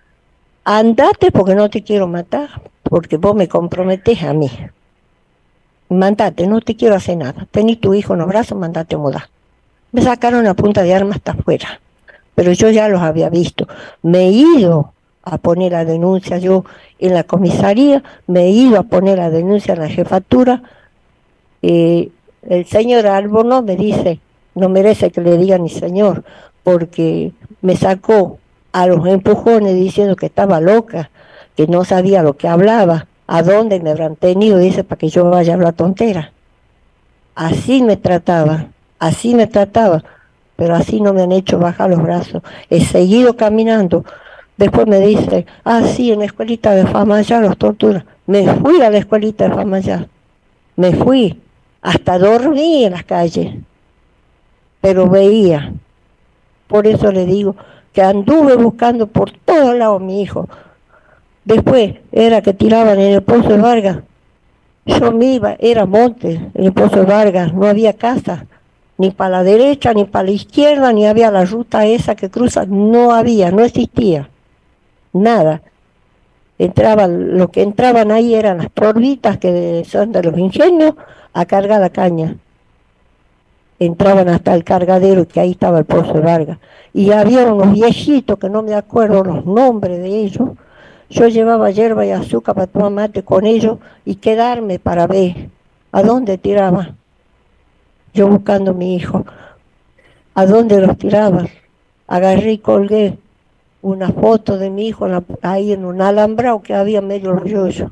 andate porque no te quiero matar, porque vos me comprometés a mí. Mandate, no te quiero hacer nada. Tenés tu hijo en los brazos, mandate a mudar. Me sacaron a punta de arma hasta afuera, pero yo ya los había visto. Me he ido a poner la denuncia yo en la comisaría, me he ido a poner la denuncia en la jefatura. Eh, el señor Albornoz me dice, no merece que le diga ni señor, porque me sacó a los empujones diciendo que estaba loca, que no sabía lo que hablaba, a dónde me habrán tenido, dice, para que yo vaya a hablar tontera. Así me trataba, así me trataba, pero así no me han hecho bajar los brazos. He seguido caminando. Después me dice, ah, sí, en la escuelita de Famayá los torturan. Me fui a la escuelita de Famayá, me fui, hasta dormí en las calles, pero veía. Por eso le digo que anduve buscando por todos lados a mi hijo. Después era que tiraban en el Pozo de Vargas. Yo me iba, era monte, en el Pozo de Vargas, no había casa, ni para la derecha, ni para la izquierda, ni había la ruta esa que cruza, no había, no existía, nada. Entraban, lo que entraban ahí eran las torbitas que son de los ingenios a cargar la caña. Entraban hasta el cargadero, que ahí estaba el Pozo de Vargas. Y había unos viejitos, que no me acuerdo los nombres de ellos. Yo llevaba hierba y azúcar para tomar mate con ellos y quedarme para ver a dónde tiraba. Yo buscando a mi hijo, a dónde los tiraba. Agarré y colgué una foto de mi hijo en la, ahí en un alambrado que había medio rollo.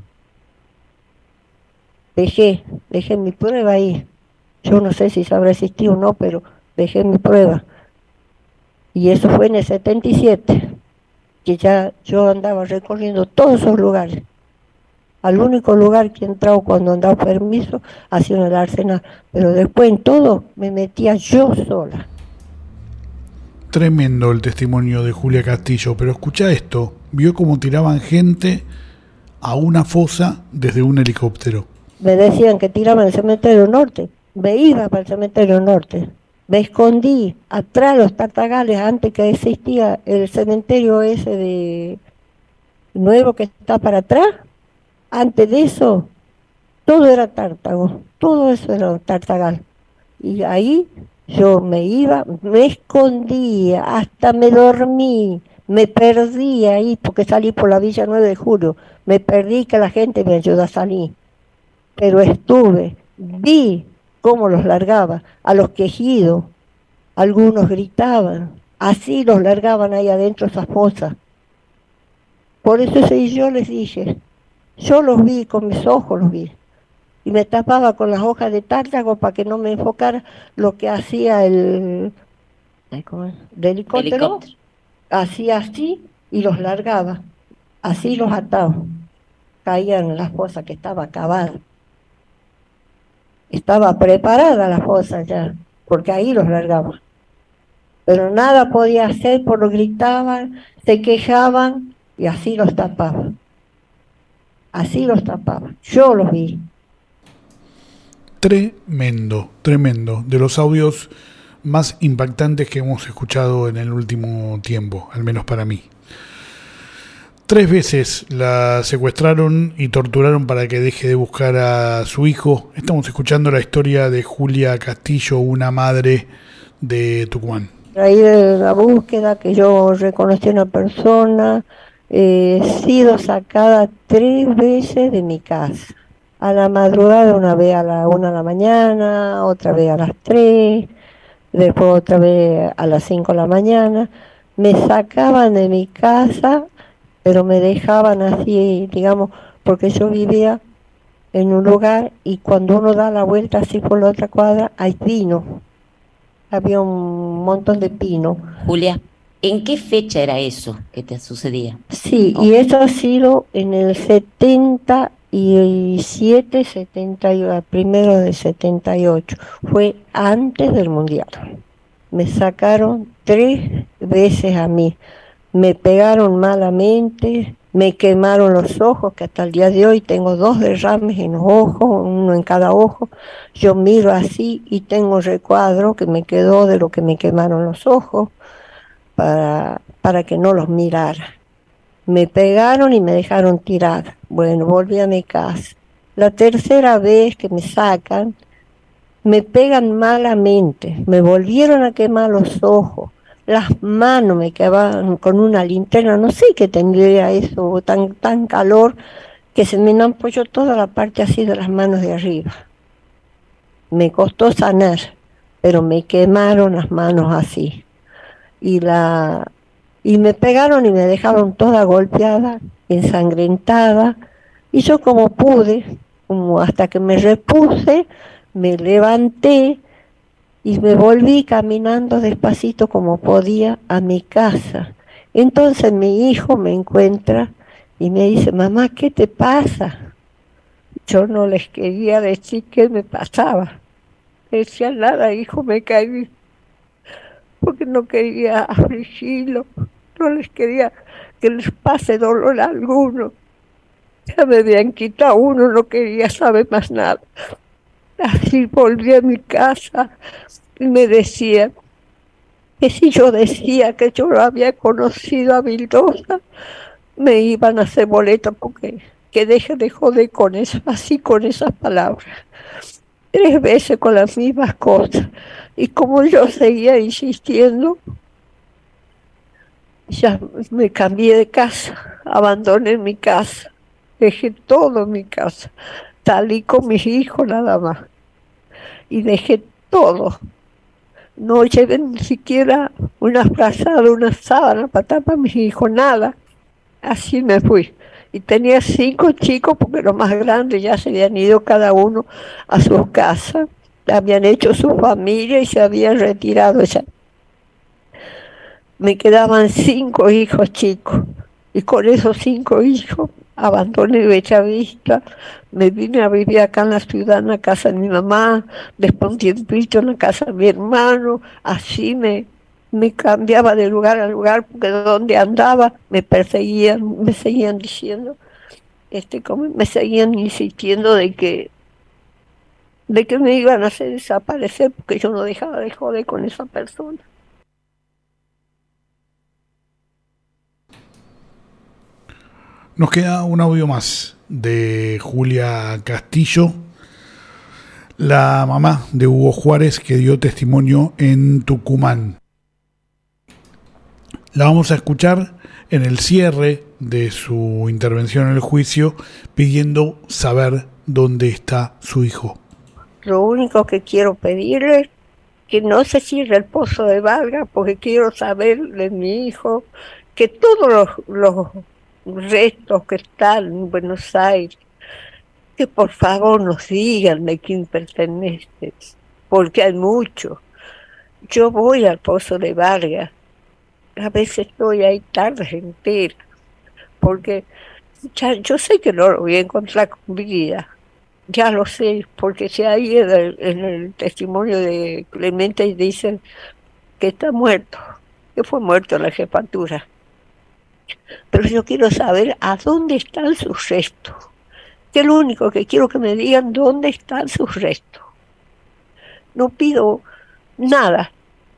Dejé, dejé mi prueba ahí. Yo no sé si sabrá existir o no, pero dejé mi prueba. Y eso fue en el setenta y siete, que ya yo andaba recorriendo todos esos lugares. Al único lugar que he entrado cuando andaba permiso ha sido en el Arsenal, pero después en todo me metía yo sola. Tremendo el testimonio de Julia Castillo, pero escucha esto, vio cómo tiraban gente a una fosa desde un helicóptero. Me decían que tiraban el cementerio norte, me iba para el cementerio norte, me escondí atrás de los Tartagales antes que existía el cementerio ese de nuevo que está para atrás. Antes de eso, todo era Tártago, todo eso era Tartagal. Y ahí yo me iba, me escondía, hasta me dormí, me perdí ahí, porque salí por la Villa nueve de Julio, me perdí que la gente me ayudó a salir. Pero estuve, vi cómo los largaba, a los quejidos, algunos gritaban, así los largaban ahí adentro esas fosas. Por eso sí, yo les dije, yo los vi, con mis ojos los vi, y me tapaba con las hojas de tártago para que no me enfocara lo que hacía el, ¿cómo es? ¿El helicóptero? helicóptero. Hacía así y los largaba, así los ataba, caían en la fosa que estaba acabada. Estaba preparada la fosa ya, porque ahí los largaba. Pero nada podía hacer, por lo gritaban, se quejaban y así los tapaban. Así los tapaban. Yo los vi. Tremendo, tremendo. De los audios más impactantes que hemos escuchado en el último tiempo, al menos para mí. Tres veces la secuestraron y torturaron para que deje de buscar a su hijo. Estamos escuchando la historia de Julia Castillo, una madre de Tucumán. Ahí de la búsqueda, que yo reconocí a una persona, he sido sacada tres veces de mi casa. A la madrugada, una vez a la una de la mañana, otra vez a las tres, después otra vez a las cinco de la mañana. Me sacaban de mi casa, pero me dejaban así, digamos, porque yo vivía en un lugar y cuando uno da la vuelta así por la otra cuadra, hay pino. Había un montón de pino. Julia, ¿en qué fecha era eso que te sucedía? Sí, oh. Y eso ha sido en el setenta y siete, setenta y ocho, primero de setenta y ocho. Fue antes del Mundial. Me sacaron tres veces a mí. Me pegaron malamente, me quemaron los ojos, que hasta el día de hoy tengo dos derrames en los ojos, uno en cada ojo. Yo miro así y tengo recuadro que me quedó de lo que me quemaron los ojos para, para que no los mirara. Me pegaron y me dejaron tirar. Bueno, volví a mi casa. La tercera vez que me sacan, me pegan malamente, me volvieron a quemar los ojos. Las manos me quedaban con una linterna, no sé qué tendría eso, tan, tan calor, que se me ampolló toda la parte así de las manos de arriba. Me costó sanar, pero me quemaron las manos así. Y, la, y me pegaron y me dejaron toda golpeada, ensangrentada. Y yo como pude, como hasta que me repuse, me levanté, y me volví caminando despacito como podía a mi casa. Entonces mi hijo me encuentra y me dice, mamá, ¿qué te pasa? Yo no les quería decir qué me pasaba. Me decía, nada, hijo, me caí, porque no quería afligirlo, no les quería que les pase dolor alguno. Ya me habían quitado uno, no quería saber más nada. Así volví a mi casa y me decía que si yo decía que yo lo había conocido a Vildosa, me iban a hacer boleto, porque que deje de joder con eso, así con esas palabras. Tres veces con las mismas cosas. Y como yo seguía insistiendo, ya me cambié de casa, abandoné mi casa, dejé todo en mi casa, salí con mis hijos nada más y dejé todo. No llevé ni siquiera una frazada, una sábana para tapar a mis hijos, nada. Así me fui. Y tenía cinco chicos, porque los más grandes ya se habían ido cada uno a su casa, habían hecho su familia y se habían retirado ya. Me quedaban cinco hijos chicos, y con esos cinco hijos abandoné Bellavista, me vine a vivir acá en la ciudad, en la casa de mi mamá, después un tiempito en la casa de mi hermano, así me, me cambiaba de lugar a lugar, porque donde andaba me perseguían, me seguían diciendo, este, como me seguían insistiendo de que, de que me iban a hacer desaparecer, porque yo no dejaba de joder con esa persona. Nos queda un audio más de Julia Castillo, la mamá de Hugo Juárez, que dio testimonio en Tucumán. La vamos a escuchar en el cierre de su intervención en el juicio, pidiendo saber dónde está su hijo. Lo único que quiero pedirle es que no se cierre el pozo de Vargas, porque quiero saber de mi hijo, que todos los, los restos que están en Buenos Aires, que por favor nos digan de quién pertenece, porque hay mucho. Yo voy al pozo de Vargas, a veces estoy ahí tardes enteras, porque ya, yo sé que no lo voy a encontrar con vida, ya lo sé, porque si ahí en el, en el testimonio de Clemente dicen que está muerto, que fue muerto en la jefatura. Pero yo quiero saber a dónde están sus restos. Que es lo único que quiero, que me digan dónde están sus restos. No pido nada.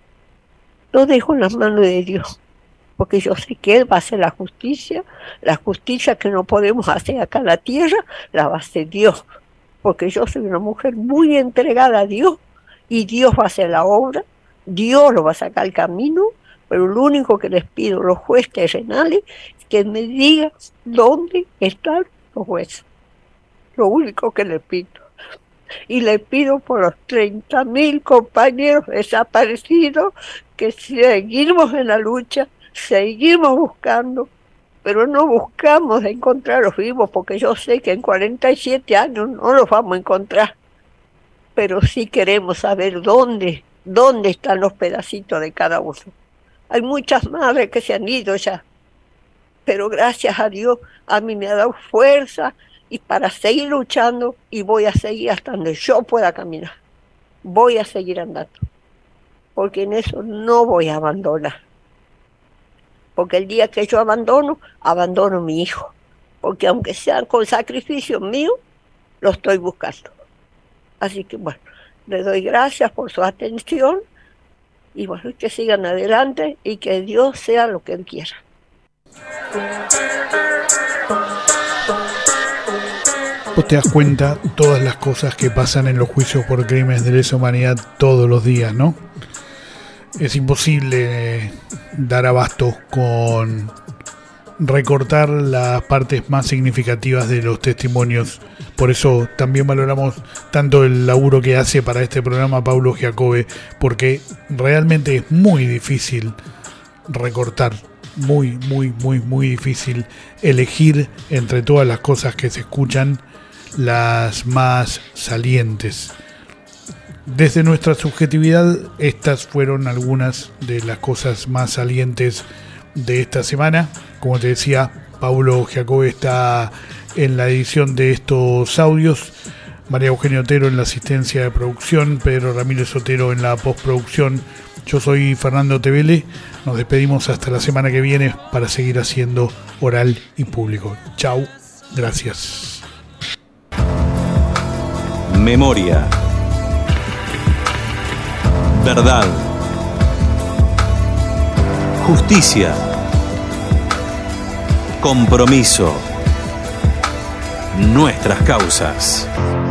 Lo dejo en las manos de Dios. Porque yo sé que Él va a hacer la justicia. La justicia que no podemos hacer acá en la tierra, la va a hacer Dios. Porque yo soy una mujer muy entregada a Dios. Y Dios va a hacer la obra. Dios lo va a sacar al camino. Pero lo único que les pido a los jueces terrenales es que me digan dónde están los jueces. Lo único que les pido. Y les pido por los treinta mil compañeros desaparecidos, que seguimos en la lucha, seguimos buscando, pero no buscamos encontrarlos vivos, porque yo sé que en cuarenta y siete años no los vamos a encontrar. Pero sí queremos saber dónde, dónde están los pedacitos de cada uno. Hay muchas madres que se han ido ya, pero gracias a Dios a mí me ha dado fuerza y para seguir luchando, y voy a seguir hasta donde yo pueda caminar. Voy a seguir andando, porque en eso no voy a abandonar. Porque el día que yo abandono, abandono a mi hijo, porque aunque sea con sacrificio mío, lo estoy buscando. Así que bueno, le doy gracias por su atención. Y bueno, que sigan adelante y que Dios sea lo que Él quiera. Vos te das cuenta todas las cosas que pasan en los juicios por crímenes de lesa humanidad todos los días, ¿no? Es imposible dar abasto con recortar las partes más significativas de los testimonios. Por eso también valoramos tanto el laburo que hace para este programa Paulo Giacobbe, porque realmente es muy difícil recortar, muy, muy, muy, muy difícil elegir entre todas las cosas que se escuchan las más salientes. Desde nuestra subjetividad, estas fueron algunas de las cosas más salientes de esta semana. Como te decía, Paulo Giacobbe está en la edición de estos audios, María Eugenia Otero en la asistencia de producción, Pedro Ramírez Otero en la postproducción. Yo soy Fernando Tevele. Nos despedimos hasta la semana que viene para seguir haciendo Oral y Público. Chau, gracias. Memoria. Verdad. Justicia. Compromiso. Nuestras causas.